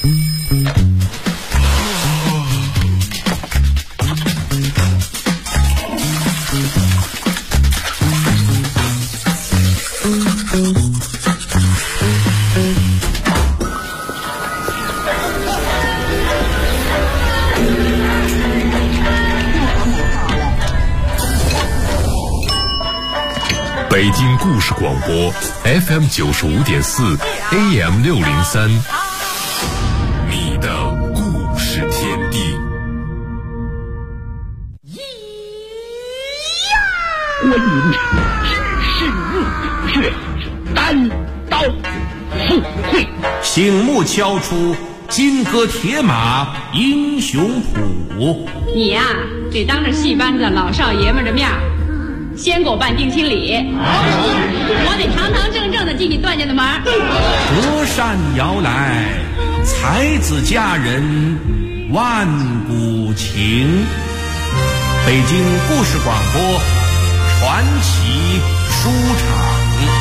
北京故事广播 FM 95.4 AM 603，你的故事天地。 观音知世却单刀赴会， 醒目敲出金戈铁马英雄谱。 你呀，得当着戏班子老少爷们的面先给我办定亲礼，我得堂堂正正的进你段家的门。 隔山遥来，才子佳人万古情。北京故事广播传奇书场。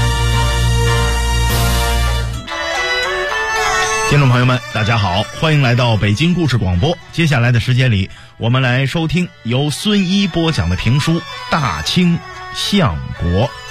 听众朋友们大家好，欢迎来到北京故事广播。接下来的时间里，我们来收听由孙一播讲的评书《大清相国》。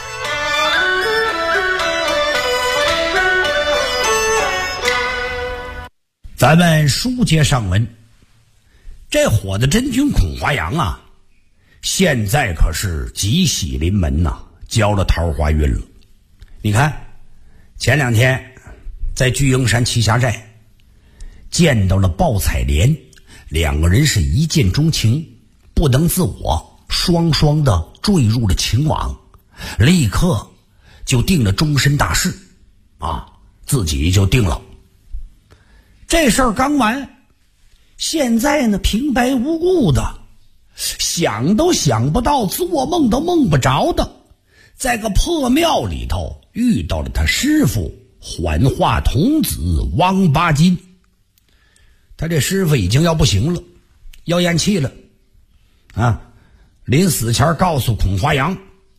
咱们书接上文，这火的真君孔华阳啊，现在可是吉喜临门呐，交了桃花运了。你看前两天在巨鹰山栖霞寨见到了鲍彩莲，两个人是一见钟情，不能自我，双双的坠入了情网，立刻就定了终身大事啊，自己就定了。这事儿刚完，现在呢平白无故的，想都想不到，做梦都梦不着的，在个破庙里头遇到了他师傅幻化童子王八金。他这师傅已经要不行了，要咽气了啊！临死前告诉孔华阳，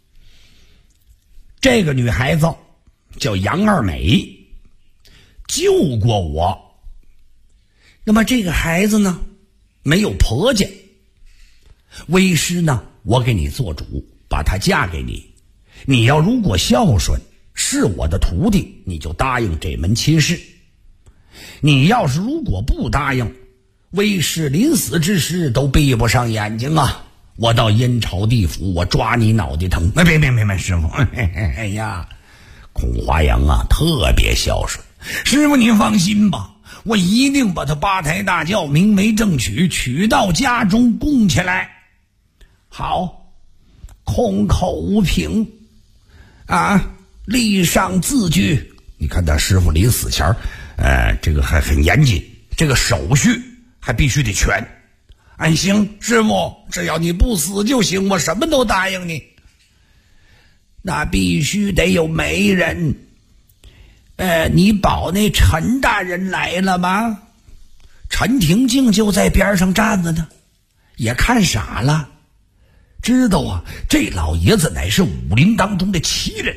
这个女孩子叫杨二美，救过我。那么这个孩子呢，没有婆家，为师呢，我给你做主，把她嫁给你。你要如果孝顺，是我的徒弟，你就答应这门亲事。你要是如果不答应，为师临死之时都闭不上眼睛啊！我到阴曹地府，我抓你脑袋疼！别，师傅，哎呀，孔华阳啊，特别孝顺。师傅您放心吧，我一定把他八抬大轿明媒正娶，娶到家中供起来。好，空口无凭啊，立上字据。你看他师傅临死前这个还很严谨，这个手续还必须得全。行，师傅，只要你不死就行，我什么都答应你。那必须得有媒人。你保那陈大人来了吗？陈廷敬就在边上站着呢，也看傻了，知道啊，这老爷子乃是武林当中的奇人。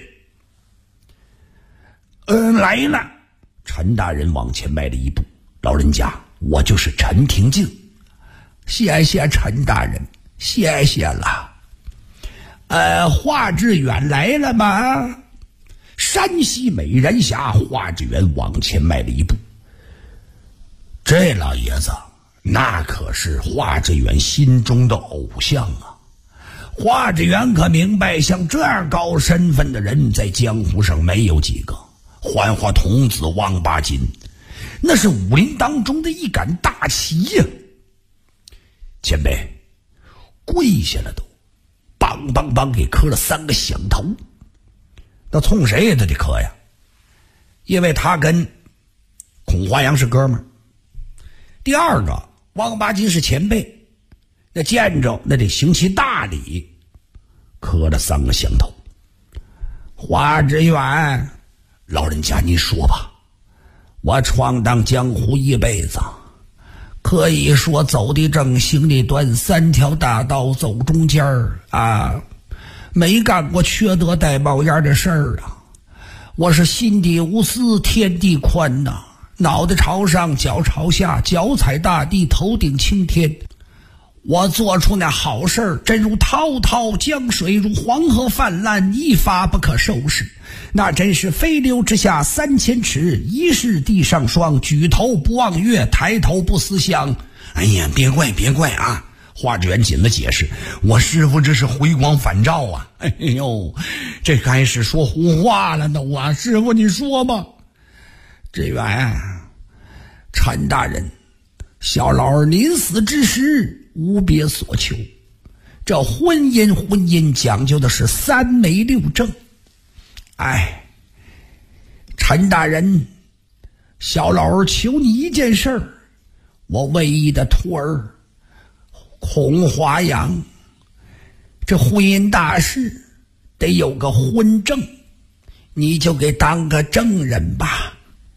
来了。陈大人往前迈了一步，老人家，我就是陈廷敬。谢谢陈大人，谢谢了。华志远来了吗？山西美人峡，华志远往前迈了一步。这老爷子那可是华志远心中的偶像啊！华志远可明白，像这样高身份的人在江湖上没有几个。幻化童子王八金，那是武林当中的一杆大旗呀！前辈跪下了都，梆梆梆给磕了3个响头。那冲谁也得磕呀，因为他跟孔华阳是哥们儿。第二个，王八金是前辈，那见着那得行其大礼，磕了3个响头。华志远，老人家您说吧，我闯荡江湖一辈子，可以说走的正，行的端，3条大道走中间啊，没干过缺德带冒烟的事儿啊。我是心地无私，天地宽呐， 脑袋朝上，脚朝下，脚踩大地，头顶青天。我做出那好事儿，真如滔滔江水，如黄河泛滥，一发不可收拾。那真是飞流直下3000尺，疑是地上霜。举头不望月，抬头不思乡。哎呀，别怪啊！华志远紧了解释：“我师傅这是回光返照啊！”哎呦，这开始说胡话了都啊！师傅你说吧。志远，陈大人，小老儿临死之时无别所求。这婚姻讲究的是3媒6证。哎，陈大人，小老儿求你一件事儿，我唯一的徒儿孔华阳，这婚姻大事得有个婚证，你就给当个证人吧。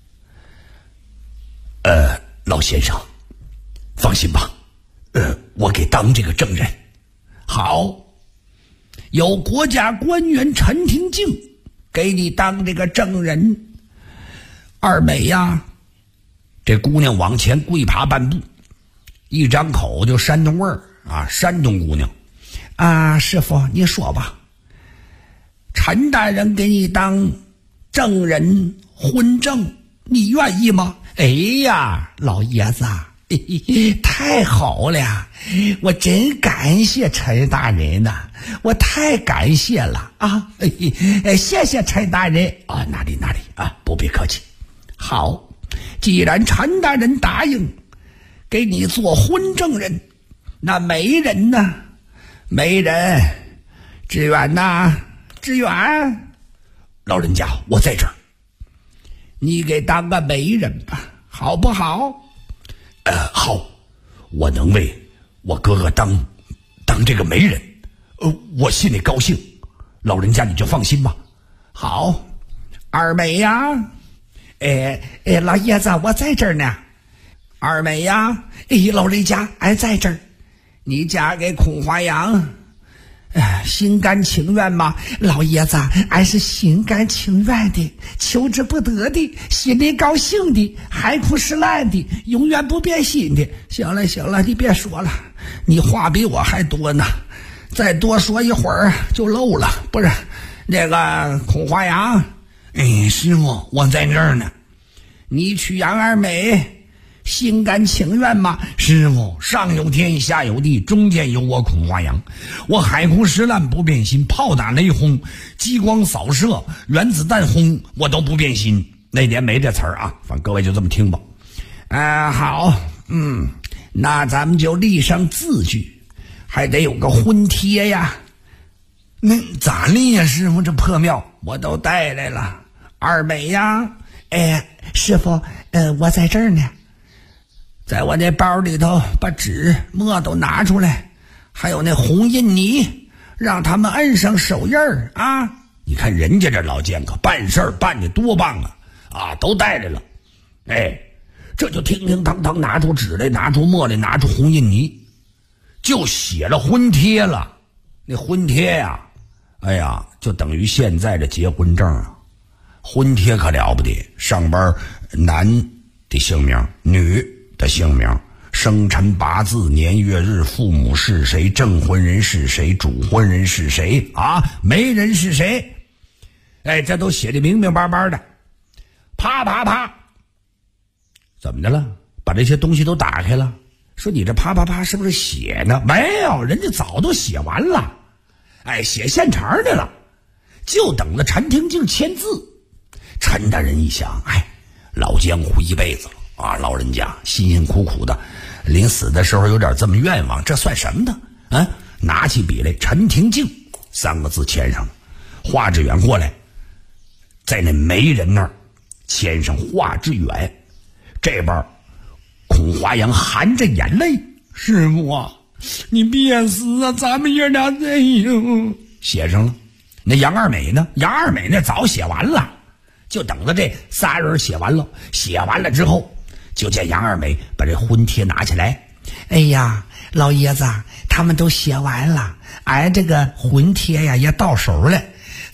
老先生，放心吧，我给当这个证人。好，有国家官员陈廷敬给你当这个证人。二美呀，这姑娘往前跪爬半步，一张口就山东味儿啊，山东姑娘啊，师傅你说吧，陈大人给你当证人婚证，你愿意吗？哎呀，老爷子，太好了，我真感谢陈大人呐，我太感谢了啊！谢谢陈大人啊，哪里啊，不必客气。好，既然陈大人答应给你做婚证人，那媒人呢？媒人，志远呐，志远，老人家，我在这儿，你给当个媒人吧，好不好？好，我能为我哥哥当这个媒人，我心里高兴，老人家你就放心吧。好，二美呀，老爷子我在这儿呢。二美呀，老人家俺在这儿，你嫁给孔华阳，心甘情愿吗？老爷子，俺是心甘情愿的，求之不得的，心里高兴的，海枯石烂的，永远不变心的。行了，你别说了，你话比我还多呢，再多说一会儿就漏了。不是那个孔华阳，师傅我在这儿呢，你娶杨二美心甘情愿吗？师傅，上有天下有地，中间有我孔华阳，我海枯石烂不变心，炮打雷轰，激光扫射，原子弹轰，我都不变心。那年没这词儿啊，反正各位就这么听吧。好，那咱们就立上字据，还得有个婚帖呀。那咋立呀，师傅？这破庙我都带来了。二美呀，师傅，我在这儿呢。在我那包里头把纸墨都拿出来，还有那红印泥，让他们摁上手印儿啊！你看人家这老剑客办事儿办得多棒啊！都带来了，这就叮叮当当拿出纸来，拿出墨来，拿出红印泥，就写了婚帖了。那婚帖呀，就等于现在的结婚证啊。婚帖可了不得，上边男的姓名，女的姓名，生辰八字，年月日，父母是谁，证婚人是谁，主婚人是谁啊，媒人是谁，这都写得明明白白的。啪，怎么的了？把这些东西都打开了，说你这啪是不是写呢？没有，人家早都写完了，写现成的了，就等着陈廷敬签字。陈大人一想，老江湖一辈子了啊，老人家辛辛苦苦的，临死的时候有点这么愿望，这算什么呢？拿起笔来，陈廷敬3个字签上了。华志远过来，在那媒人那儿签上华志远。这边孔华阳含着眼泪，师傅啊，你别死啊，咱们爷俩写上了。那杨二美呢？杨二美那早写完了，就等着这仨人写完了。写完了之后，就见杨二美把这婚帖拿起来。老爷子，他们都写完了，俺这个婚帖呀也到手了，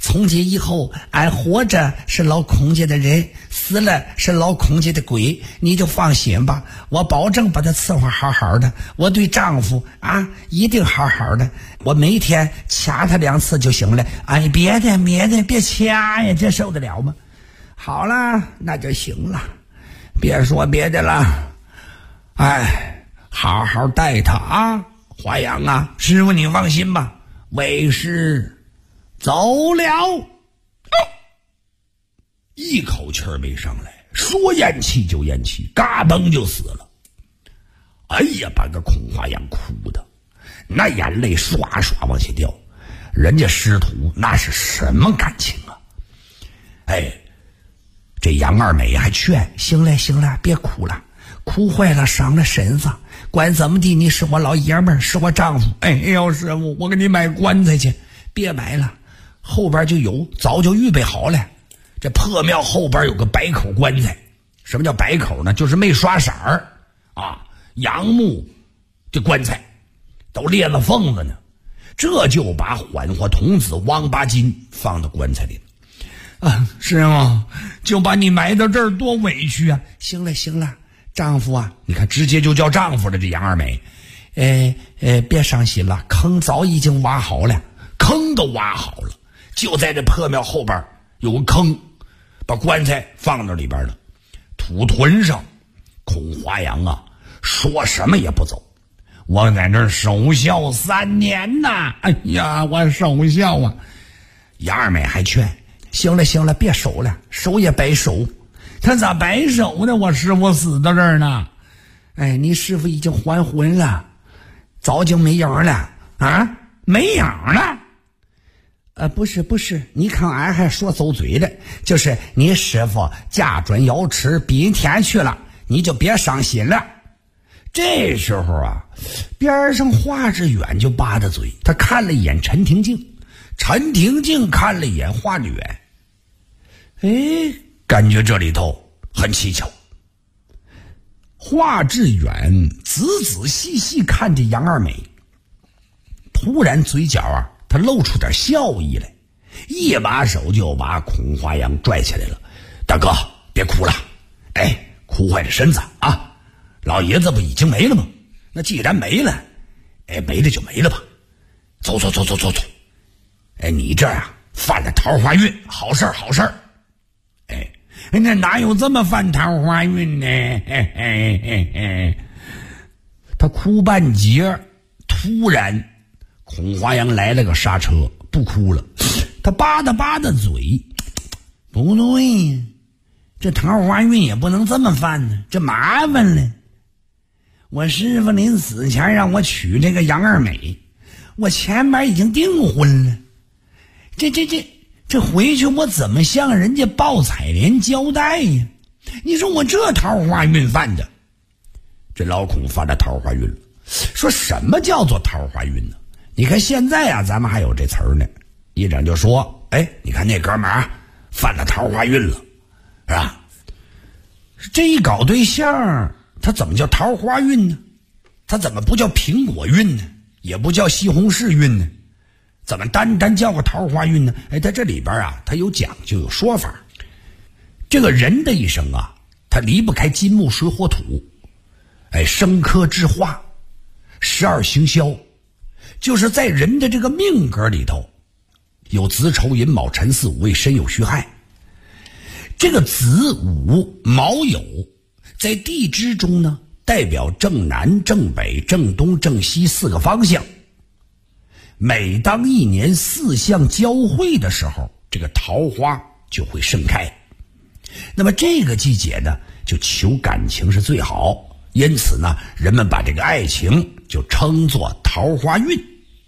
从今以后，俺活着是老孔家的人，死了是老孔家的鬼，你就放心吧，我保证把他伺候好好的，我对丈夫啊一定好好的，我每天掐他2次就行了。哎，别掐呀，这受得了吗？好了，那就行了，别说别的了。哎，好好带他啊，华阳啊，师傅你放心吧，为师走了。一口气儿没上来，说咽气就咽气，嘎嘣就死了。哎呀，把个孔华阳哭的那眼泪刷刷往下掉，人家师徒那是什么感情啊？哎，这杨二美还劝，行了，别哭了，哭坏了伤了身子，管怎么地你是我老爷们儿，是我丈夫。哎呦师傅，我给你买棺材去。别买了，后边就有，早就预备好了。这破庙后边有个白口棺材。什么叫白口呢？就是没刷色儿啊，杨木这棺材都裂了缝了呢。这就把缓活童子王八金放到棺材里了。啊，师傅，就把你埋到这儿多委屈啊！行了，丈夫啊，你看直接就叫丈夫了。这杨二美，别伤心了，坑早已经挖好了，坑都挖好了，就在这破庙后边有个坑，把棺材放到里边了，土屯上。孔华阳啊，说什么也不走，我在这儿守孝3年呐！哎呀，我守孝啊！杨二美还劝，行了，别守了，守也白守。他咋白守呢？我师傅死到这儿呢。哎，你师傅已经还魂了，早就没影了啊，没影了。不是，你看俺还说走嘴的，就是你师傅驾转瑶池避天去了，你就别伤心了。这时候啊，边上华志远就扒着嘴，他看了一眼陈廷敬，陈廷敬看了一眼华志远，感觉这里头很蹊跷。华志远仔仔细细看着杨二美，突然嘴角啊他露出点笑意来，一把手就把孔华阳拽起来了。大哥别哭了，哭坏了身子啊，老爷子不已经没了吗？那既然没了，没了就没了吧，走。你这啊犯了桃花运，好事儿。那哪有这么犯桃花运呢？他哭半截，突然孔华阳来了个刹车，不哭了。他扒的嘴，不对，这桃花运也不能这么犯呢，这麻烦了。我师傅临死前让我娶这个杨二美，我前面已经订婚了，这回去我怎么向人家报彩莲交代呀？你说我这桃花运犯的，这老孔犯了桃花运了。说什么叫做桃花运呢？你看现在啊，咱们还有这词儿呢，一整就说，你看那哥们儿犯了桃花运了，是吧？这一搞对象，他怎么叫桃花运呢？他怎么不叫苹果运呢？也不叫西红柿运呢？怎么单叫个桃花运呢？在这里边啊，它有讲究有说法。这个人的一生啊，他离不开金木水火土，生克制化，12行消，就是在人的这个命格里头，有子丑寅卯辰巳午未申酉戌亥。这个子午卯酉在地支中呢，代表正南、正北、正东、正西4个方向。每当一年4项交汇的时候，这个桃花就会盛开。那么这个季节呢，就求感情是最好，因此呢，人们把这个爱情就称作桃花运。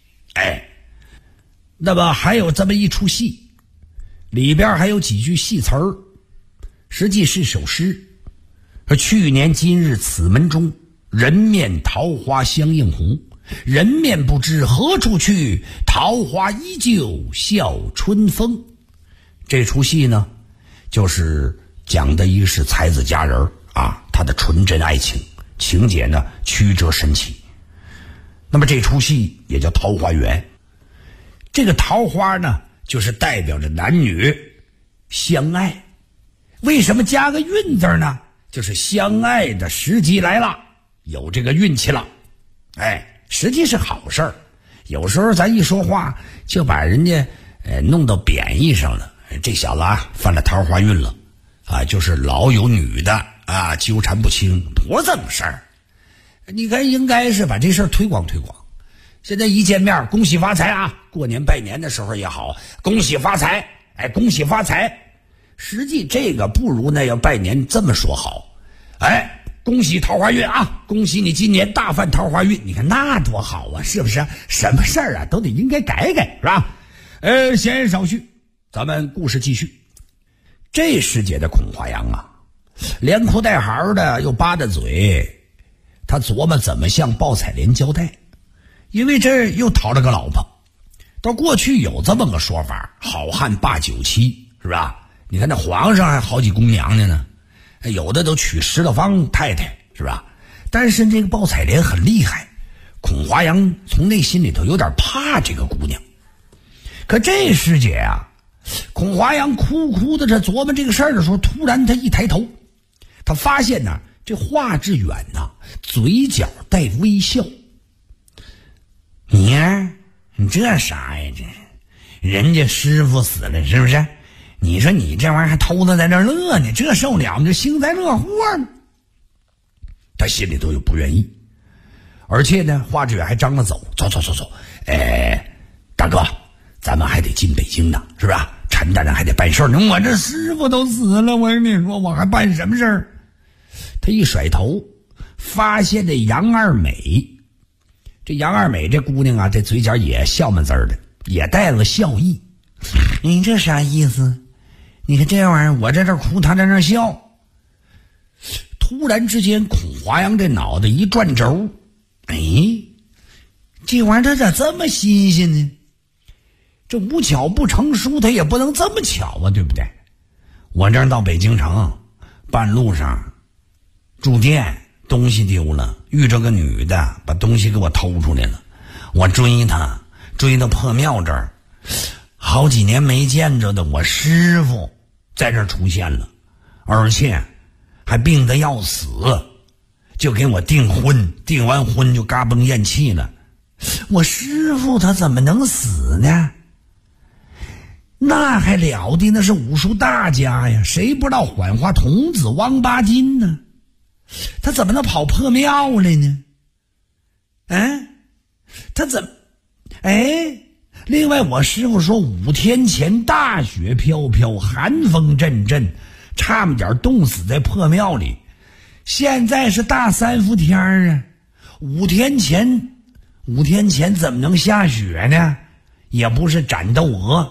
那么还有这么一出戏，里边还有几句戏词儿，实际是首诗。说去年今日此门中，人面桃花相映红。人面不知何处去，桃花依旧笑春风。这出戏呢，就是讲的一个是才子佳人啊，他的纯真爱情，情节呢曲折神奇。那么这出戏也叫桃花源。这个桃花呢， 就是代表着男女相爱。为什么加个运字呢？就是相爱的时机来了，有这个运气了。实际是好事儿。有时候咱一说话就把人家弄到贬义上了，这小子犯了桃花运了就是老有女的纠缠不清，多正事儿。你看应该是把这事儿推广推广。现在一见面恭喜发财过年拜年的时候也好，恭喜发财，恭喜发财。实际这个不如那要拜年这么说好，恭喜桃花运恭喜你今年大犯桃花运。你看那多好是不是？什么事儿都得应该改改，是吧？闲言少叙，咱们故事继续。这时节的孔华阳连哭带嚎的，又扒着嘴，他琢磨怎么向鲍彩莲交代。因为这又讨了个老婆。到过去有这么个说法，好汉罢酒妻，是吧？你看那皇上还好几宫娘娘呢，有的都娶石头坊太太，是吧？但是这个鲍彩莲很厉害，孔华阳从内心里头有点怕这个姑娘。可这时节孔华阳哭的这琢磨这个事儿的时候，突然他一抬头，他发现这华志远嘴角带微笑。你这啥呀？这人家师傅死了是不是？你说你这玩意儿还偷着在这乐呢，这受了吗？这幸灾乐祸呢。他心里头又不愿意，而且呢，华志远还张了走，走。大哥，咱们还得进北京呢，是吧？陈大人还得办事呢。我这师傅都死了，我跟你说，我还办什么事儿？他一甩头，发现这杨二美。这杨二美这姑娘这嘴角也笑闷滋儿的，也带了笑意。你这啥意思？你看这玩意儿，我在这哭，他在那笑。突然之间，孔华阳这脑袋一转轴，这玩意儿他咋这么新鲜呢？这无巧不成书，他也不能这么巧对不对？我这儿到北京城，半路上住店，东西丢了，遇着个女的把东西给我偷出来了，我追她，追到破庙这儿，好几年没见着的我师傅在这儿出现了，而且还病得要死，就给我订婚，订完婚就嘎嘣咽气了。我师傅他怎么能死呢？那还了得，那是武术大家呀，谁不知道缓化童子王八筋呢？他怎么能跑破庙来呢？他怎么另外我师傅说5天前大雪飘飘，寒风阵阵，差不点冻死在破庙里。现在是大3伏天5天前怎么能下雪呢？也不是斩斗鹅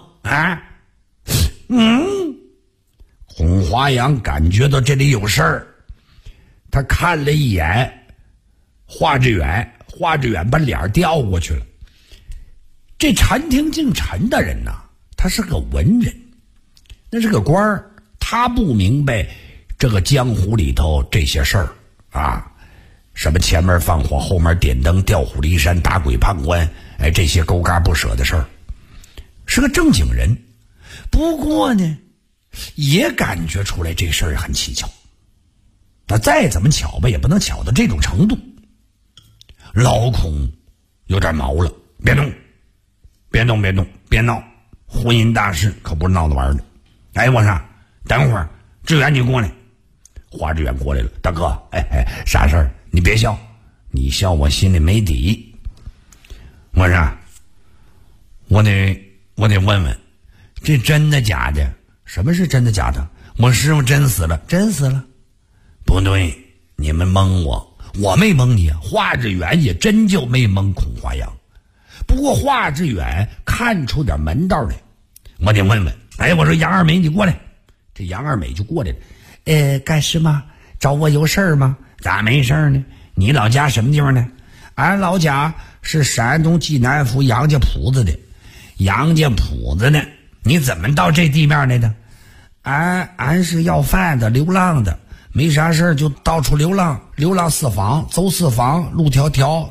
孔华阳感觉到这里有事儿，他看了一眼华志远把脸调过去了。这陈廷敬陈大人他是个文人，那是个官儿，他不明白这个江湖里头这些事儿什么前门放火后门点灯，调虎离山，打鬼判官，这些勾嘎不舍的事儿，是个正经人。不过呢，也感觉出来这事儿很蹊跷。那再怎么巧吧，也不能巧到这种程度。老孔有点毛了，别动，别闹，婚姻大事可不是闹着玩的。我说等会儿志远你过来。华志远过来了，大哥，啥事儿？你别笑，你笑我心里没底。我说我得问问，这真的假的？什么是真的假的？我师傅真死了？不对，你们蒙我没蒙你。华志远也真就没蒙孔华阳，不过华志远看出点门道来，我得问问。我说杨二美你过来。这杨二美就过来了。干什么？找我有事儿吗？咋没事儿呢？你老家什么地方呢？俺老家是山东济南府杨家铺子的。杨家铺子呢？你怎么到这地面来的？俺是要饭的，流浪的，没啥事儿就到处流浪四方，走四方，路迢迢，水长，山也高，水也长。你别唱。这杨二美一听，他心里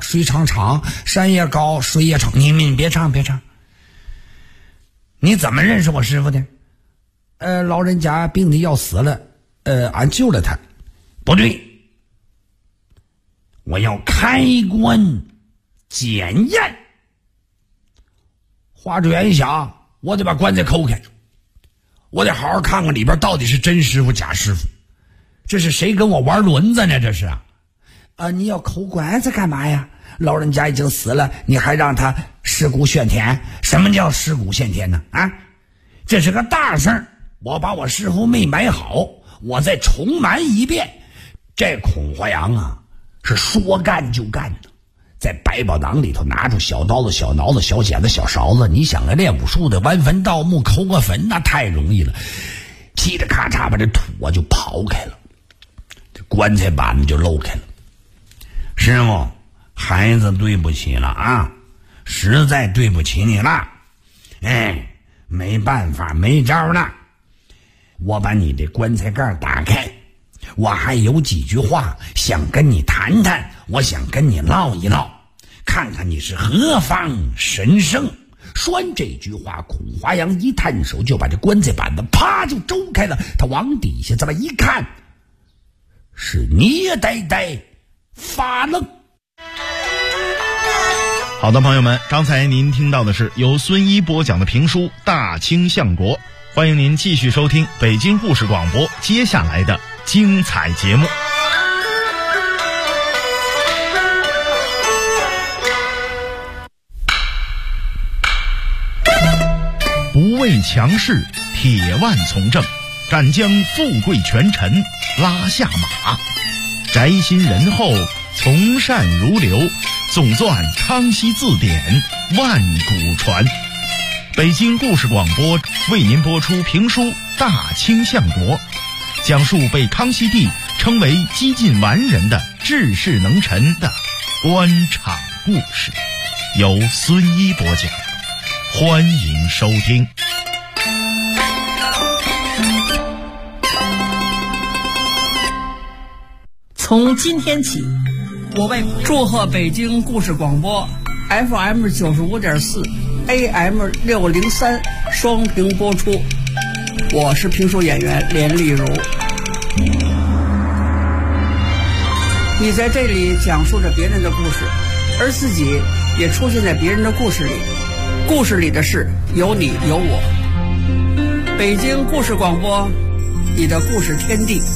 你怎么认识我师傅的？老人家病的要死了，俺救了他。不对，我要开棺检验。画着圆一想，我得把棺材抠开，我得好好看看里边到底是真师傅假师傅。这是谁跟我玩轮子呢？这是你要抠棺材干嘛呀？老人家已经死了，你还让他尸骨炫天？什么叫尸骨炫天呢？这是个大事儿，我把我师傅没埋好，我再重埋一遍。这孔华阳是说干就干的，在百宝囊里头拿出小刀子、小挠子、小剪子、小勺子。你想练武术的弯坟盗墓抠个坟那太容易了，嘁哩咔嚓把这土就刨开了，这棺材板子就露开了。师傅，孩子对不起了实在对不起你了。没办法，没招了。我把你的棺材盖打开，我还有几句话想跟你谈谈，我想跟你唠一唠，看看你是何方神圣。说完这句话，孔华阳一探手就把这棺材板子啪就周开了。他往底下这么一看，是捏呆呆发愣。 好的，朋友们，刚才您听到的是由孙一播讲的评书《大清相国》，欢迎您继续收听北京故事广播接下来的精彩节目。不畏强势，铁腕从政，敢将富贵权臣拉下马，宅心仁厚，从善如流，总纂康熙字典，万古传。北京故事广播为您播出评书《大清相国》，讲述被康熙帝称为几近完人的治世能臣的官场故事，由孙一播讲，欢迎收听。 从今天起，我为祝贺北京故事广播 FM 95.4 AM 603双屏播出。我是评书演员连丽如。你在这里讲述着别人的故事，而自己也出现在别人的故事里，故事里的事有你有我。北京故事广播，你的故事天地。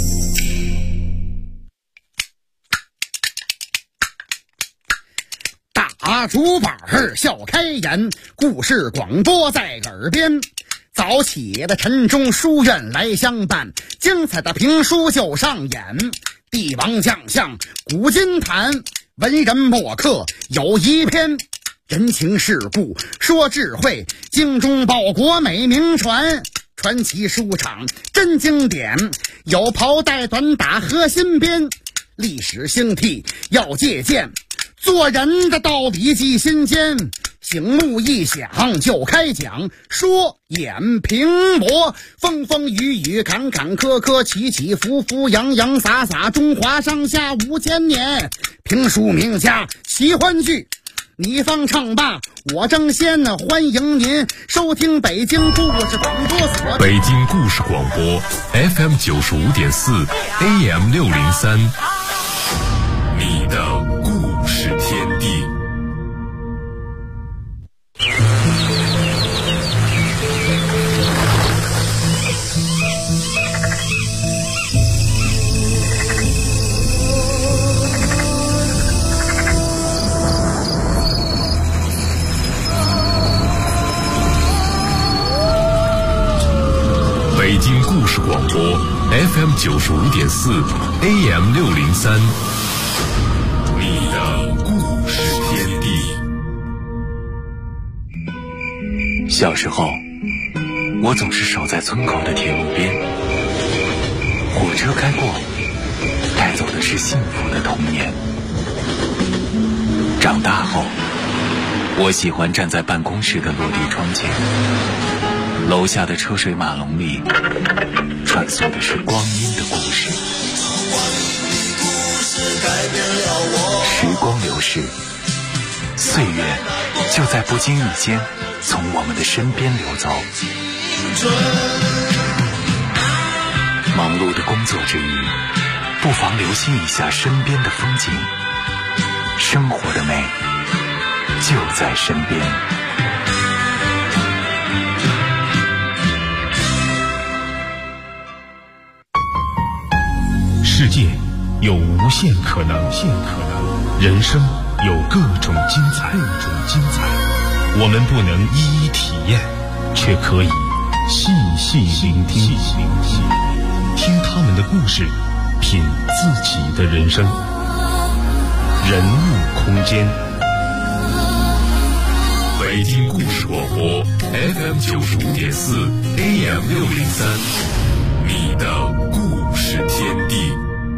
大竹板笑开颜，故事广播在耳边。早起的晨钟书院来相伴，精彩的评书就上演。帝王将相古今谈，文人墨客有一篇。人情世故说智慧，精忠报国美名传。传奇书场真经典，有袍带短打和新编。历史兴替要借鉴，做人的道理记心间。醒目一响就开讲，说演评驳，风风雨雨坎坎坷坷，起起伏伏洋洋洒洒，中华上下5000年。评书名家奇欢剧，你方唱罢我争先，欢迎您收听北京故事广播所。 北京故事广播 FM 95.4 AM 603，你的故事天地。北京故事广播 FM 95.4 AM 603，你的故事天地。 小时候，我总是守在村口的铁路边，火车开过，带走的是幸福的童年。长大后，我喜欢站在办公室的落地窗前，楼下的车水马龙里穿梭的是光阴的故事。时光流逝，岁月就在不经意间从我们的身边流走。忙碌的工作之余，不妨留心一下身边的风景，生活的美就在身边。 世界有无限可能，人生有各种精彩。我们不能一一体验，却可以细细聆听，听他们的故事，品自己的人生。人物空间， 北京故事广播 FM 95.4 AM 603，你的故事天地。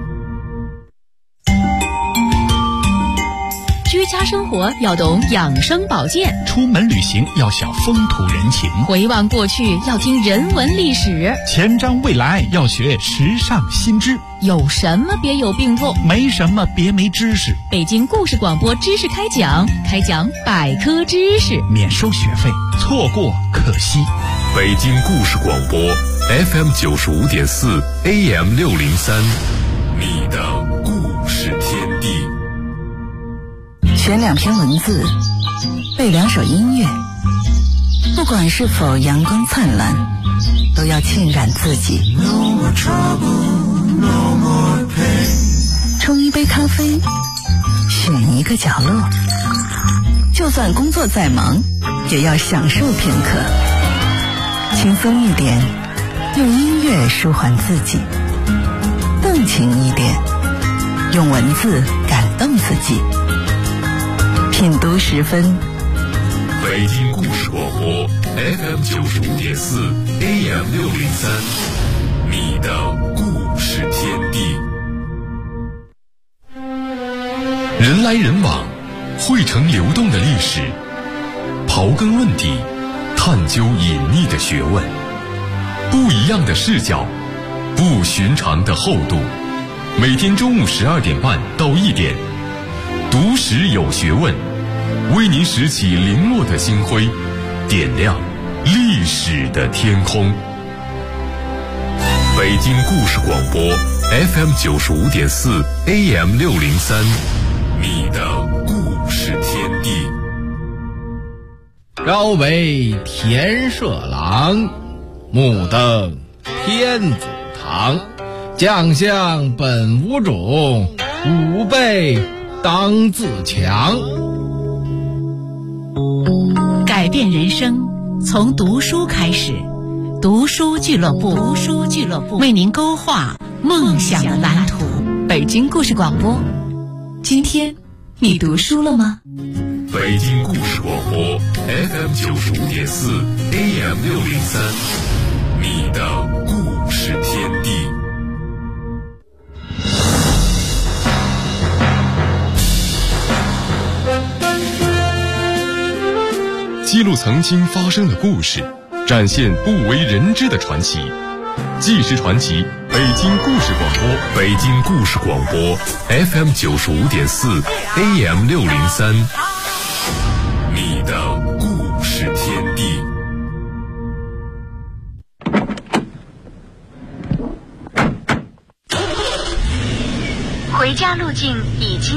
居家生活要懂养生保健， 出门旅行要晓风土人情， 回望过去要听人文历史， 前瞻未来要学时尚新知。 有什么别有病痛， 没什么别没知识。 北京故事广播知识开讲百科知识， 免收学费，错过可惜。 北京故事广播 FM 95.4 AM 603，你的故事天地。 选2篇文字，背2首音乐，不管是否阳光灿烂，都要浸染自己。冲一杯咖啡，选一个角落，就算工作再忙，也要享受片刻。轻松一点，用音乐舒缓自己；动情一点，用文字感动自己。品读10分， 北京故事广播 FM 95.4 AM 603，你的故事天地。人来人往，汇成流动的历史，刨根问底，探究隐秘的学问，不一样的视角，不寻常的厚度。每天中午12点半到1点，读史有学问，为您拾起零落的星辉，点亮历史的天空。北京故事广播 FM 95.4 AM 603，你的故事天地。 朝为田舍郎，暮登天祖堂。将相本无种，吾辈当自强。 改变人生从读书开始，读书俱乐部为您勾画梦想的蓝图。北京故事广播，今天你读书了吗？ 北京故事广播 FM 95.4 AM 603，你的故事天地。记录曾经发生的故事，展现不为人知的传奇。纪实传奇，北京故事广播，北京故事广播 FM 95.4 AM 603，你的故事天地。 回家路径已经